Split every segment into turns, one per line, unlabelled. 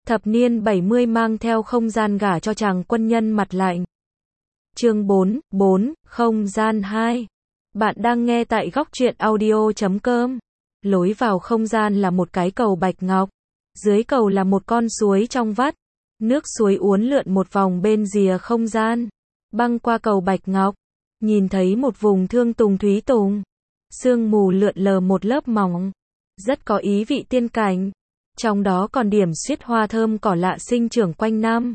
Thập niên 70 mang theo không gian gả cho chàng quân nhân mặt lạnh. Chương 4, không gian 2. Bạn đang nghe tại góc truyện audio.com. Lối vào không gian là một cái cầu bạch ngọc. Dưới cầu là một con suối trong vắt. Nước suối uốn lượn một vòng bên rìa không gian. Băng qua cầu bạch ngọc. Nhìn thấy một vùng thương tùng thúy tùng. Sương mù lượn lờ một lớp mỏng. Rất có ý vị tiên cảnh. Trong đó còn điểm xuyết hoa thơm cỏ lạ sinh trưởng quanh năm.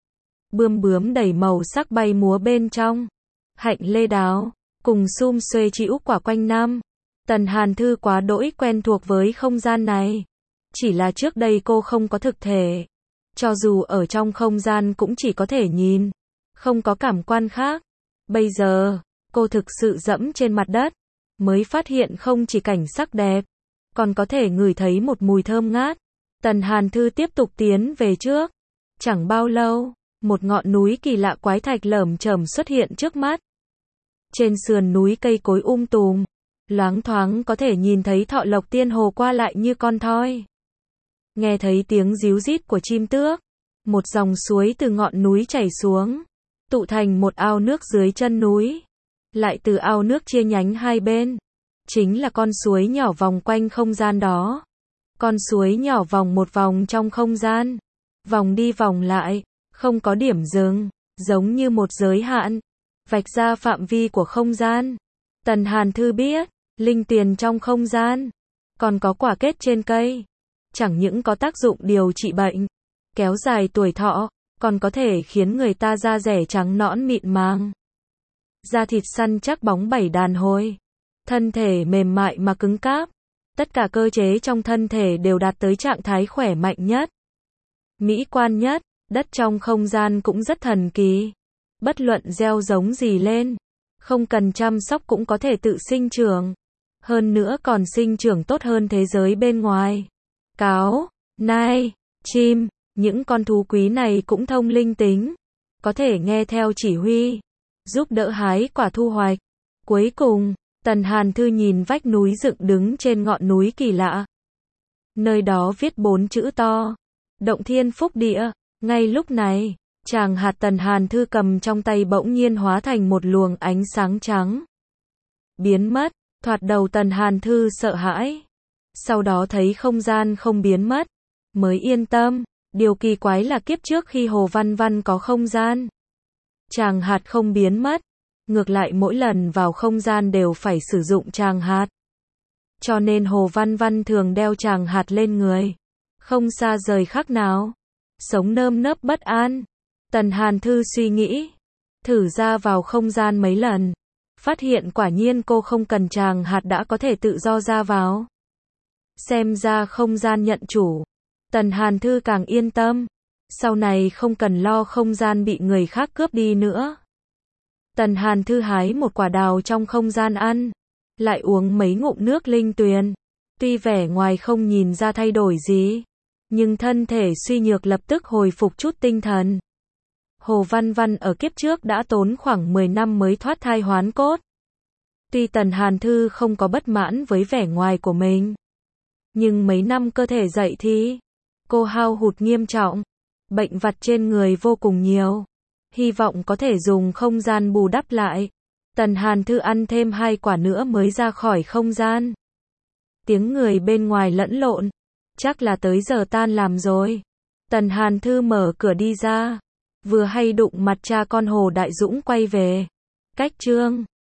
Bươm bướm đầy màu sắc bay múa bên trong. Hạnh lê đáo, cùng sum xuê chĩu quả quanh năm. Tần Hàn Thư quá đỗi quen thuộc với không gian này. Chỉ là trước đây cô không có thực thể. Cho dù ở trong không gian cũng chỉ có thể nhìn. Không có cảm quan khác. Bây giờ, cô thực sự dẫm trên mặt đất. Mới phát hiện không chỉ cảnh sắc đẹp. Còn có thể ngửi thấy một mùi thơm ngát. Tần Hàn Thư tiếp tục tiến về trước. Chẳng bao lâu, một ngọn núi kỳ lạ quái thạch lởm chởm xuất hiện trước mắt. Trên sườn núi cây cối tùm, loáng thoáng có thể nhìn thấy Thọ Lộc Tiên Hồ qua lại như con thoi. Nghe thấy tiếng ríu rít của chim tước, một dòng suối từ ngọn núi chảy xuống, tụ thành một ao nước dưới chân núi. Lại từ ao nước chia nhánh hai bên, chính là con suối nhỏ vòng quanh không gian đó. Con suối nhỏ vòng một vòng trong không gian, vòng đi vòng lại, không có điểm dừng, giống như một giới hạn, vạch ra phạm vi của không gian. Tần Hàn Thư biết, linh tuyền trong không gian, còn có quả kết trên cây, chẳng những có tác dụng điều trị bệnh, kéo dài tuổi thọ, còn có thể khiến người ta da rẻ trắng nõn mịn màng, da thịt săn chắc bóng bẩy đàn hồi, thân thể mềm mại mà cứng cáp. Tất cả cơ chế trong thân thể đều đạt tới trạng thái khỏe mạnh nhất, mỹ quan nhất. Đất trong không gian cũng rất thần kỳ. Bất luận gieo giống gì lên, không cần chăm sóc cũng có thể tự sinh trưởng. Hơn nữa còn sinh trưởng tốt hơn thế giới bên ngoài. Cáo, nai, chim, những con thú quý này cũng thông linh tính. Có thể nghe theo chỉ huy, giúp đỡ hái quả thu hoạch. Cuối cùng, Tần Hàn Thư nhìn vách núi dựng đứng trên ngọn núi kỳ lạ. Nơi đó viết 4 chữ to. Động Thiên Phúc Địa. Ngay lúc này, tràng hạt Tần Hàn Thư cầm trong tay bỗng nhiên hóa thành một luồng ánh sáng trắng. Biến mất, thoạt đầu Tần Hàn Thư sợ hãi. Sau đó thấy không gian không biến mất, mới yên tâm. Điều kỳ quái là kiếp trước khi Hồ Văn Văn có không gian, tràng hạt không biến mất. Ngược lại mỗi lần vào không gian đều phải sử dụng tràng hạt. Cho nên Hồ Văn Văn thường đeo tràng hạt lên người. Không xa rời khác nào. Sống nơm nớp bất an. Tần Hàn Thư suy nghĩ. Thử ra vào không gian mấy lần. Phát hiện quả nhiên cô không cần tràng hạt đã có thể tự do ra vào. Xem ra không gian nhận chủ. Tần Hàn Thư càng yên tâm. Sau này không cần lo không gian bị người khác cướp đi nữa. Tần Hàn Thư hái một quả đào trong không gian ăn. Lại uống mấy ngụm nước linh tuyền. Tuy vẻ ngoài không nhìn ra thay đổi gì, nhưng thân thể suy nhược lập tức hồi phục chút tinh thần. Hồ Văn Văn ở kiếp trước đã tốn khoảng 10 năm mới thoát thai hoán cốt. Tuy Tần Hàn Thư không có bất mãn với vẻ ngoài của mình, nhưng mấy năm cơ thể dậy thì cô hao hụt nghiêm trọng. Bệnh vặt trên người vô cùng nhiều. Hy vọng có thể dùng không gian bù đắp lại. Tần Hàn Thư ăn thêm 2 quả nữa mới ra khỏi không gian. Tiếng người bên ngoài lẫn lộn. Chắc là tới giờ tan làm rồi. Tần Hàn Thư mở cửa đi ra. Vừa hay đụng mặt cha con Hồ Đại Dũng quay về. Cách chương